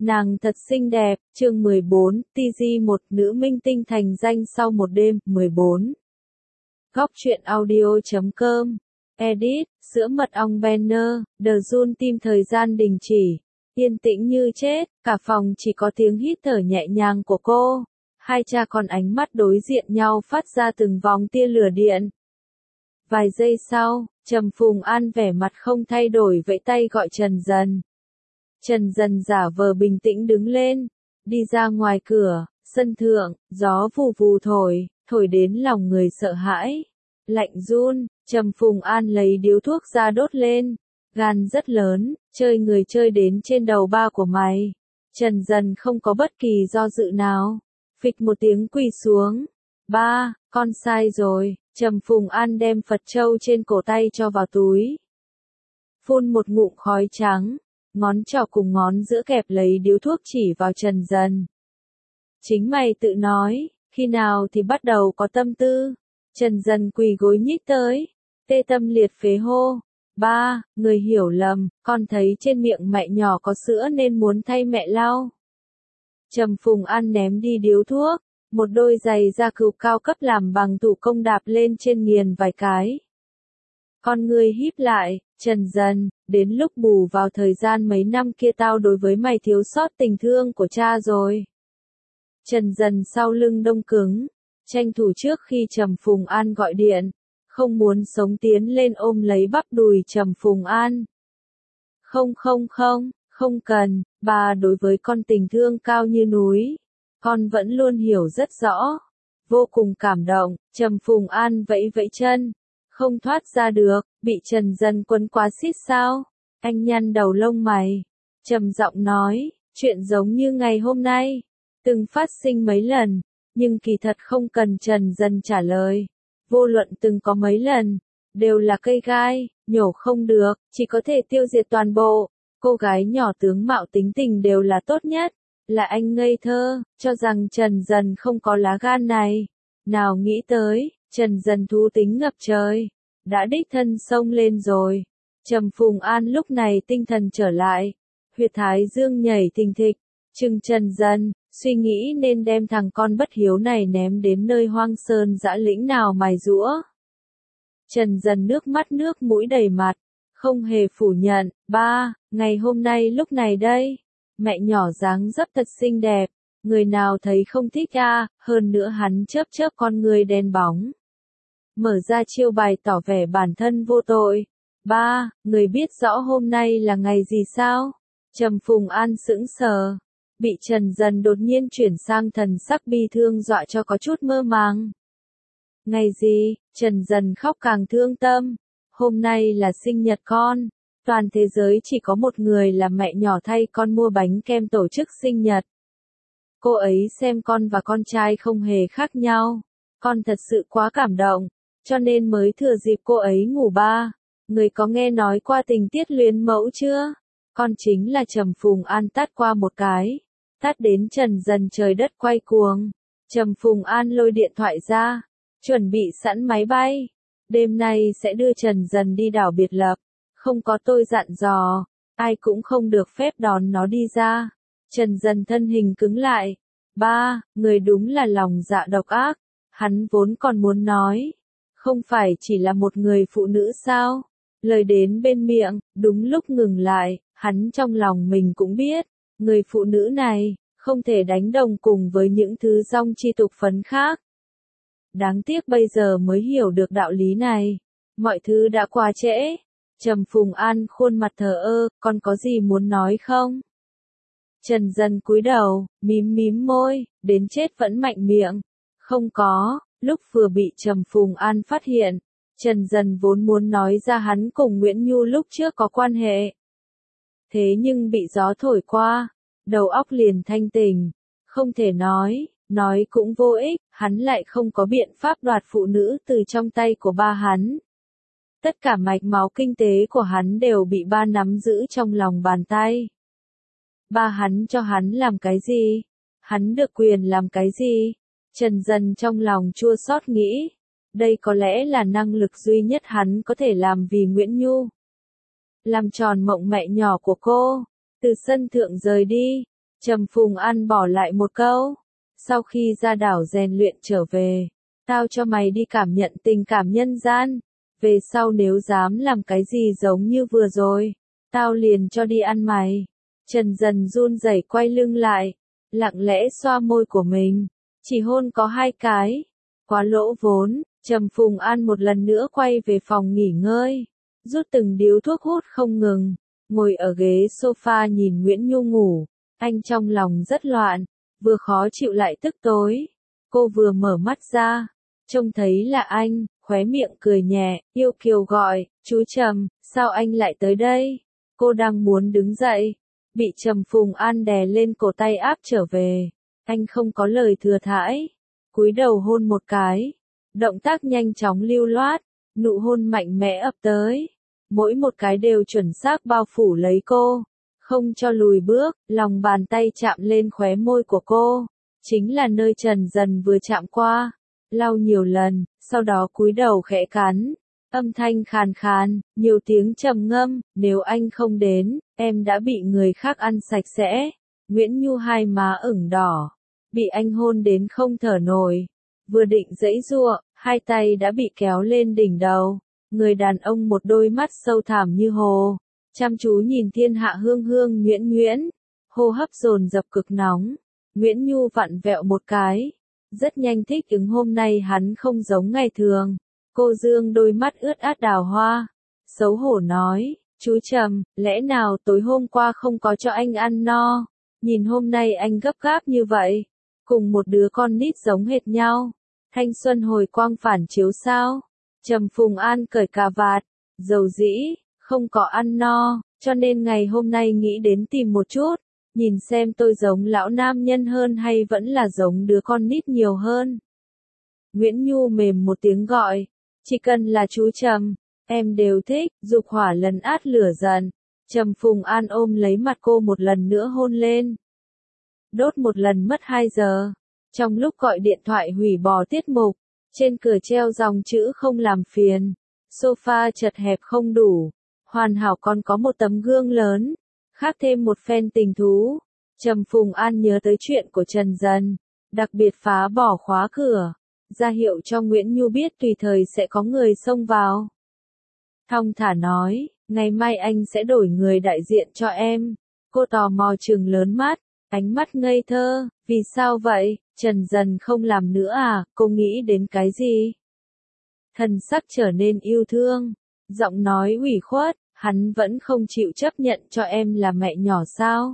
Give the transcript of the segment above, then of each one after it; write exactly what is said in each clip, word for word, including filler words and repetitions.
Nàng thật xinh đẹp, chương mười bốn, tê giê một, nữ minh tinh thành danh sau một đêm, mười bốn. Góc truyện audio chấm com, edit, sữa mật ong banner, The Jun Team thời gian đình chỉ, yên tĩnh như chết, cả phòng chỉ có tiếng hít thở nhẹ nhàng của cô. Hai cha con ánh mắt đối diện nhau phát ra từng vòng tia lửa điện. Vài giây sau, Trầm Phùng An vẻ mặt không thay đổi vẫy tay gọi Trần Dần. Trần Dần giả vờ bình tĩnh đứng lên, đi ra ngoài cửa, sân thượng, gió vù vù thổi, thổi đến lòng người sợ hãi. Lạnh run, Trầm Phùng An lấy điếu thuốc ra đốt lên, gan rất lớn, chơi người chơi đến trên đầu ba của mày. Trần Dần không có bất kỳ do dự nào, phịch một tiếng quỳ xuống. Ba, con sai rồi. Trầm Phùng An đem Phật châu trên cổ tay cho vào túi. Phun một ngụm khói trắng, ngón trỏ cùng ngón giữa kẹp lấy điếu thuốc chỉ vào Trần Dần. Chính mày tự nói, khi nào thì bắt đầu có tâm tư. Trần Dần quỳ gối nhích tới, tê tâm liệt phế hô. Ba, người hiểu lầm, con thấy trên miệng mẹ nhỏ có sữa nên muốn thay mẹ lau. Trầm Phùng An ném đi điếu thuốc. Một đôi giày da cừu cao cấp làm bằng thủ công đạp lên trên nghiền vài cái. Con ngươi híp lại, Trần Dần, đến lúc bù vào thời gian mấy năm kia tao đối với mày thiếu sót tình thương của cha rồi. Trần Dần sau lưng đông cứng, tranh thủ trước khi Trầm Phùng An gọi điện, không muốn sống tiến lên ôm lấy bắp đùi Trầm Phùng An. Không không không, không cần, bà đối với con tình thương cao như núi. Con vẫn luôn hiểu rất rõ. Vô cùng cảm động, Trầm Phùng An vẫy vẫy chân. Không thoát ra được, bị Trần Dần quấn quá xít sao? Anh nhăn đầu lông mày. Trầm giọng nói, chuyện giống như ngày hôm nay. Từng phát sinh mấy lần, nhưng kỳ thật không cần Trần Dần trả lời. Vô luận từng có mấy lần, đều là cây gai, nhổ không được, chỉ có thể tiêu diệt toàn bộ. Cô gái nhỏ tướng mạo tính tình đều là tốt nhất. Là anh ngây thơ, cho rằng Trần Dần không có lá gan này. Nào nghĩ tới, Trần Dần thú tính ngập trời. Đã đích thân xông lên rồi. Trầm Phùng An lúc này tinh thần trở lại. Huyệt thái dương nhảy thình thịch. Chừng Trần Dần, suy nghĩ nên đem thằng con bất hiếu này ném đến nơi hoang sơn dã lĩnh nào mài giũa. Trần Dần nước mắt nước mũi đầy mặt. Không hề phủ nhận, ba, ngày hôm nay lúc này đây. Mẹ nhỏ dáng dấp thật xinh đẹp, người nào thấy không thích a, hơn nữa hắn chớp chớp con người đen bóng. Mở ra chiêu bài tỏ vẻ bản thân vô tội. Ba, người biết rõ hôm nay là ngày gì sao? Trầm Phùng An sững sờ, bị Trần Dần đột nhiên chuyển sang thần sắc bi thương dọa cho có chút mơ màng. Ngày gì? Trần Dần khóc càng thương tâm. Hôm nay là sinh nhật con. Toàn thế giới chỉ có một người là mẹ nhỏ thay con mua bánh kem tổ chức sinh nhật. Cô ấy xem con và con trai không hề khác nhau. Con thật sự quá cảm động, cho nên mới thừa dịp cô ấy ngủ ba. Người có nghe nói qua tình tiết luyến mẫu chưa? Con chính là Trầm Phùng An tát qua một cái. Tát đến Trần Dần trời đất quay cuồng. Trầm Phùng An lôi điện thoại ra, chuẩn bị sẵn máy bay. Đêm nay sẽ đưa Trần Dần đi đảo biệt lập. Không có tôi dặn dò, ai cũng không được phép đón nó đi ra. Trần Dần thân hình cứng lại. Ba, người đúng là lòng dạ độc ác. Hắn vốn còn muốn nói. Không phải chỉ là một người phụ nữ sao? Lời đến bên miệng, đúng lúc ngừng lại, hắn trong lòng mình cũng biết. Người phụ nữ này, không thể đánh đồng cùng với những thứ dong chi tục phấn khác. Đáng tiếc bây giờ mới hiểu được đạo lý này. Mọi thứ đã quá trễ. Trầm Phùng An khuôn mặt thờ ơ, con có gì muốn nói không? Trần Dần cúi đầu, mím mím môi, đến chết vẫn mạnh miệng. Không có, lúc vừa bị Trầm Phùng An phát hiện, Trần Dần vốn muốn nói ra hắn cùng Nguyễn Nhu lúc trước có quan hệ. Thế nhưng bị gió thổi qua, đầu óc liền thanh tỉnh, không thể nói, nói cũng vô ích, hắn lại không có biện pháp đoạt phụ nữ từ trong tay của ba hắn. Tất cả mạch máu kinh tế của hắn đều bị ba nắm giữ trong lòng bàn tay. Ba hắn cho hắn làm cái gì? Hắn được quyền làm cái gì? Trần Dần trong lòng chua xót nghĩ. Đây có lẽ là năng lực duy nhất hắn có thể làm vì Nguyễn Nhu. Làm tròn mộng mẹ nhỏ của cô. Từ sân thượng rời đi. Trầm Phùng An bỏ lại một câu. Sau khi ra đảo rèn luyện trở về, tao cho mày đi cảm nhận tình cảm nhân gian. Về sau nếu dám làm cái gì giống như vừa rồi, tao liền cho đi ăn mày. Trần Dần run rẩy quay lưng lại, lặng lẽ xoa môi của mình. Chỉ hôn có hai cái. Quá lỗ vốn, Trầm Phùng An một lần nữa quay về phòng nghỉ ngơi. Rút từng điếu thuốc hút không ngừng. Ngồi ở ghế sofa nhìn Nguyễn Nhu ngủ. Anh trong lòng rất loạn, vừa khó chịu lại tức tối. Cô vừa mở mắt ra, trông thấy là anh, khóe miệng cười nhẹ, yêu kiều gọi, chú Trầm, sao anh lại tới đây? Cô đang muốn đứng dậy, bị Trầm Phùng An đè lên cổ tay áp trở về. Anh không có lời thừa thãi, cúi đầu hôn một cái, động tác nhanh chóng lưu loát, nụ hôn mạnh mẽ ập tới, mỗi một cái đều chuẩn xác bao phủ lấy cô, không cho lùi bước. Lòng bàn tay chạm lên khóe môi của cô, chính là nơi Trần Dần vừa chạm qua, lau nhiều lần, sau đó cúi đầu khẽ cắn, âm thanh khàn khàn, nhiều tiếng trầm ngâm, nếu anh không đến, em đã bị người khác ăn sạch sẽ. Nguyễn Nhu hai má ửng đỏ, bị anh hôn đến không thở nổi, vừa định giãy giụa, hai tay đã bị kéo lên đỉnh đầu. Người đàn ông một đôi mắt sâu thẳm như hồ, chăm chú nhìn thiên hạ hương hương nhuyễn nhuyễn, hô hấp dồn dập cực nóng. Nguyễn Nhu vặn vẹo một cái, rất nhanh thích ứng hôm nay hắn không giống ngày thường. Cô dương đôi mắt ướt át đào hoa, xấu hổ nói, chú Trầm, lẽ nào tối hôm qua không có cho anh ăn no? Nhìn hôm nay anh gấp gáp như vậy, cùng một đứa con nít giống hệt nhau. Thanh xuân hồi quang phản chiếu sao? Trầm Phùng An cởi cà vạt, dầu dĩ, không có ăn no, cho nên ngày hôm nay nghĩ đến tìm một chút, nhìn xem tôi giống lão nam nhân hơn hay vẫn là giống đứa con nít nhiều hơn. Nguyễn Nhu mềm một tiếng gọi, chỉ cần là chú Trầm, em đều thích. Dục hỏa lần át lửa dần. Trầm Phùng An ôm lấy mặt cô một lần nữa hôn lên. Đốt một lần mất hai giờ. Trong lúc gọi điện thoại hủy bỏ tiết mục, trên cửa treo dòng chữ không làm phiền. Sofa chật hẹp không đủ, hoàn hảo còn có một tấm gương lớn, khác thêm một phen tình thú. Trầm Phùng An nhớ tới chuyện của Trần Dần, đặc biệt phá bỏ khóa cửa, ra hiệu cho Nguyễn Nhu biết tùy thời sẽ có người xông vào. Thong thả nói, ngày mai anh sẽ đổi người đại diện cho em. Cô tò mò trừng lớn mắt, ánh mắt ngây thơ, vì sao vậy, Trần Dần không làm nữa à, cô nghĩ đến cái gì? Thần sắc trở nên yêu thương, giọng nói ủy khuất, hắn vẫn không chịu chấp nhận cho em là mẹ nhỏ sao?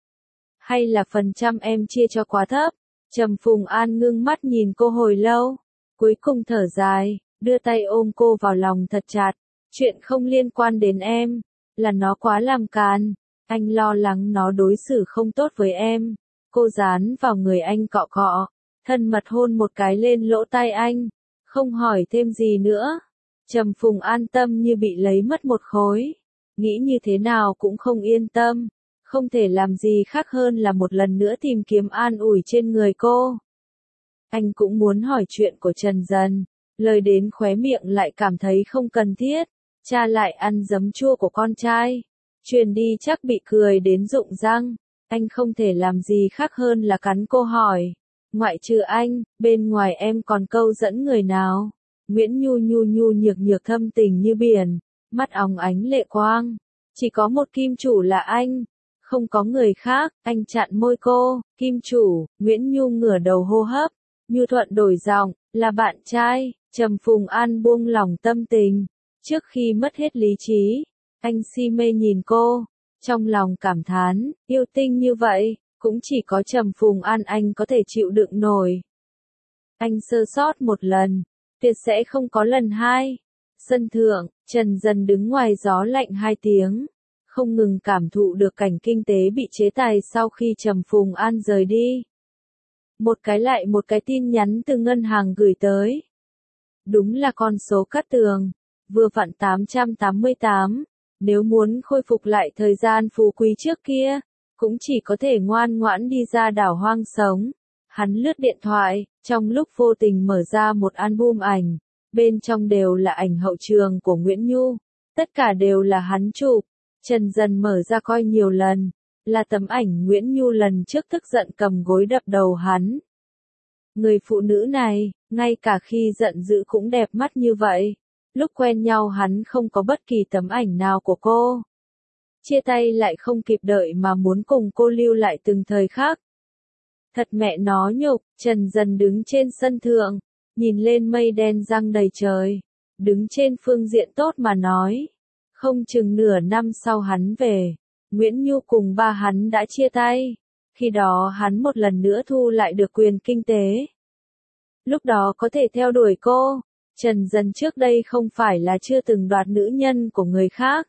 Hay là phần trăm em chia cho quá thấp? Trầm Phùng An ngưng mắt nhìn cô hồi lâu, cuối cùng thở dài, đưa tay ôm cô vào lòng thật chặt. Chuyện không liên quan đến em, là nó quá làm càn, anh lo lắng nó đối xử không tốt với em. Cô dán vào người anh cọ cọ, thân mật hôn một cái lên lỗ tai anh, không hỏi thêm gì nữa. Trầm Phùng An tâm như bị lấy mất một khối, nghĩ như thế nào cũng không yên tâm, không thể làm gì khác hơn là một lần nữa tìm kiếm an ủi trên người cô. Anh cũng muốn hỏi chuyện của Trần Dần, lời đến khóe miệng lại cảm thấy không cần thiết. Cha lại ăn giấm chua của con trai, truyền đi chắc bị cười đến rụng răng. Anh không thể làm gì khác hơn là cắn cô hỏi, ngoại trừ anh, bên ngoài em còn câu dẫn người nào? Nguyễn Nhu nhu nhu nhược nhược thâm tình như biển, mắt óng ánh lệ quang. Chỉ có một kim chủ là anh, không có người khác. Anh chặn môi cô, kim chủ. Nguyễn Nhu ngửa đầu hô hấp, nhu thuận đổi giọng, là bạn trai. Trầm Phùng An buông lòng tâm tình. Trước khi mất hết lý trí, anh si mê nhìn cô, trong lòng cảm thán, yêu tinh như vậy, cũng chỉ có Trầm Phùng An anh có thể chịu đựng nổi. Anh sơ sót một lần, tuyệt sẽ không có lần hai. Sân thượng, Trần Dần đứng ngoài gió lạnh hai tiếng, không ngừng cảm thụ được cảnh kinh tế bị chế tài sau khi Trầm Phùng An rời đi. Một cái lại một cái tin nhắn từ ngân hàng gửi tới. Đúng là con số cắt tường. Vừa vặn tám trăm tám mươi tám, nếu muốn khôi phục lại thời gian phú quý trước kia, cũng chỉ có thể ngoan ngoãn đi ra đảo hoang sống. Hắn lướt điện thoại, trong lúc vô tình mở ra một album ảnh, bên trong đều là ảnh hậu trường của Nguyễn Nhu, tất cả đều là hắn chụp. Trần Dần mở ra coi nhiều lần, là tấm ảnh Nguyễn Nhu lần trước tức giận cầm gối đập đầu hắn. Người phụ nữ này, ngay cả khi giận dữ cũng đẹp mắt như vậy. Lúc quen nhau hắn không có bất kỳ tấm ảnh nào của cô. Chia tay lại không kịp đợi mà muốn cùng cô lưu lại từng thời khắc. Thật mẹ nó nhục, Trần Dần đứng trên sân thượng, nhìn lên mây đen giăng đầy trời. Đứng trên phương diện tốt mà nói. Không chừng nửa năm sau hắn về, Nguyễn Nhu cùng ba hắn đã chia tay. Khi đó hắn một lần nữa thu lại được quyền kinh tế. Lúc đó có thể theo đuổi cô. Trần Dần trước đây không phải là chưa từng đoạt nữ nhân của người khác.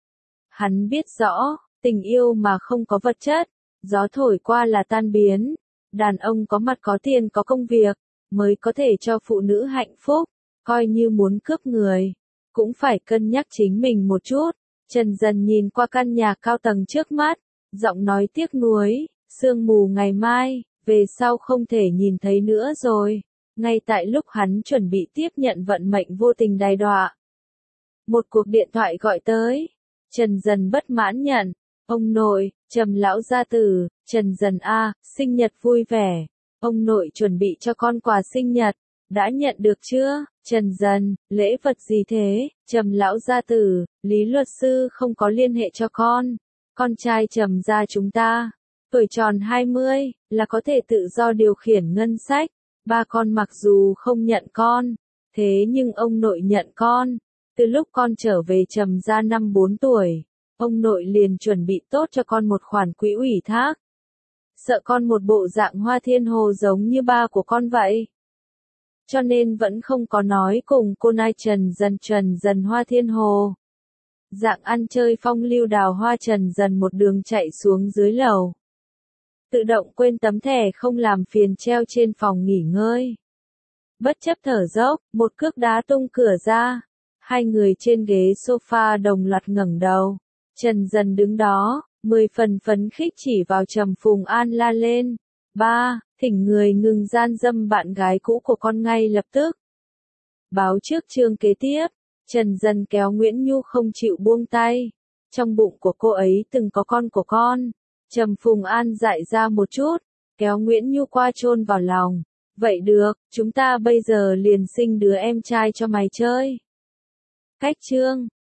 Hắn biết rõ, tình yêu mà không có vật chất, gió thổi qua là tan biến. Đàn ông có mặt có tiền có công việc, mới có thể cho phụ nữ hạnh phúc. Coi như muốn cướp người, cũng phải cân nhắc chính mình một chút. Trần Dần nhìn qua căn nhà cao tầng trước mắt, giọng nói tiếc nuối, sương mù ngày mai, về sau không thể nhìn thấy nữa rồi. Ngay tại lúc hắn chuẩn bị tiếp nhận vận mệnh vô tình đày đọa. Một cuộc điện thoại gọi tới. Trần Dần bất mãn nhận. Ông nội, Trầm lão gia tử, Trần Dần a, sinh nhật vui vẻ. Ông nội chuẩn bị cho con quà sinh nhật. Đã nhận được chưa? Trần Dần, lễ vật gì thế? Trầm lão gia tử, Lý luật sư không có liên hệ cho con. Con trai Trầm gia chúng ta, tuổi tròn hai mươi, là có thể tự do điều khiển ngân sách. Ba con mặc dù không nhận con, thế nhưng ông nội nhận con. Từ lúc con trở về Trầm gia năm bốn tuổi, ông nội liền chuẩn bị tốt cho con một khoản quỹ ủy thác. Sợ con một bộ dạng Hoa Thiên Hồ giống như ba của con vậy. Cho nên vẫn không có nói cùng cô nai Trần Dần Trần Dần Hoa Thiên Hồ. Dạng ăn chơi phong lưu đào hoa Trần Dần một đường chạy xuống dưới lầu. Tự động quên tấm thẻ không làm phiền treo trên phòng nghỉ ngơi. Bất chấp thở dốc, một cước đá tung cửa ra. Hai người trên ghế sofa đồng loạt ngẩng đầu. Trần Dần đứng đó, mười phần phấn khích chỉ vào Trầm Phùng An la lên. Ba, thỉnh người ngừng gian dâm bạn gái cũ của con ngay lập tức. Báo trước chương kế tiếp, Trần Dần kéo Nguyễn Nhu không chịu buông tay. Trong bụng của cô ấy từng có con của con. Trầm Phùng An dại ra một chút, kéo Nguyễn Nhu qua chôn vào lòng. Vậy được, chúng ta bây giờ liền sinh đứa em trai cho mày chơi. Cách chương